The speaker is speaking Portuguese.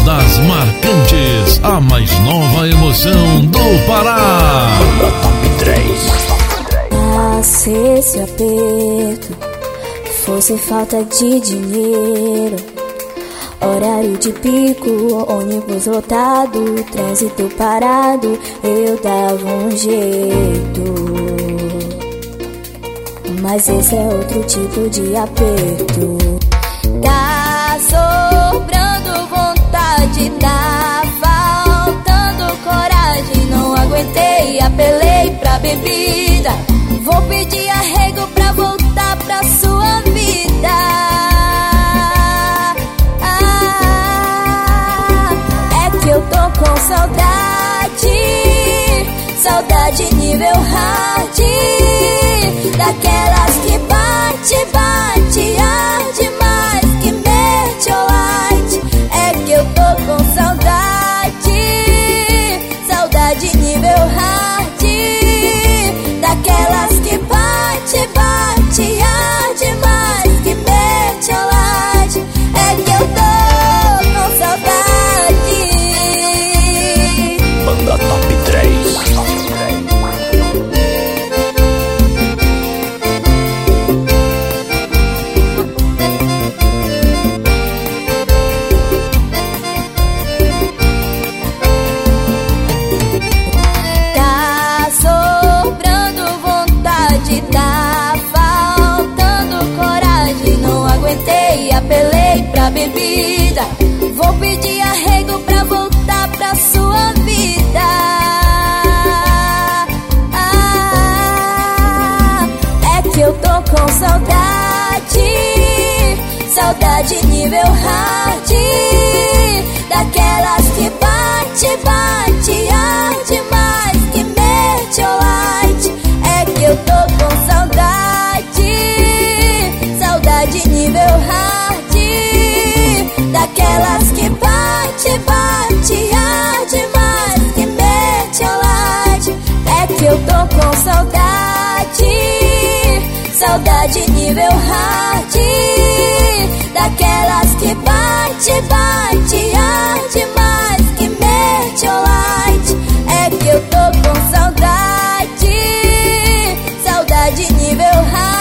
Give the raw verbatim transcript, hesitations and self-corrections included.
das marcantes, a mais nova emoção do Pará. Top três. Ah, se esse aperto fosse falta de dinheiro, horário de pico, ônibus lotado, trânsito parado, eu dava um jeito. Mas esse é outro tipo de aperto. Tá sobrando vontade, tá faltando coragem. Não aguentei, apelei pra bebida. Vou pedir arrego pra voltar pra sua vida. Ah, é que eu tô com saudade, saudade nível hard, daquelas que bate, bate, arde mais que Mertiolite. É que eu tô com saudade, saudade nível hard, daquelas que bate, bate, arde mais que Mertiolite. É que eu tô com saudade. Banda Top três. Apelei pra bebida, vou pedir arrego pra voltar pra sua vida. Ah, é que eu tô com saudade, saudade nível hard, daquelas que bate, bate, arde mais que Mertiolite. É que eu tô com saudade, saudade nível hard, daquelas que bate, bate, arde mais que Mertiolite. É que eu tô com saudade, saudade nível hard, daquelas que bate, bate, arde mais que Mertiolite. É que eu tô com saudade, saudade nível hard,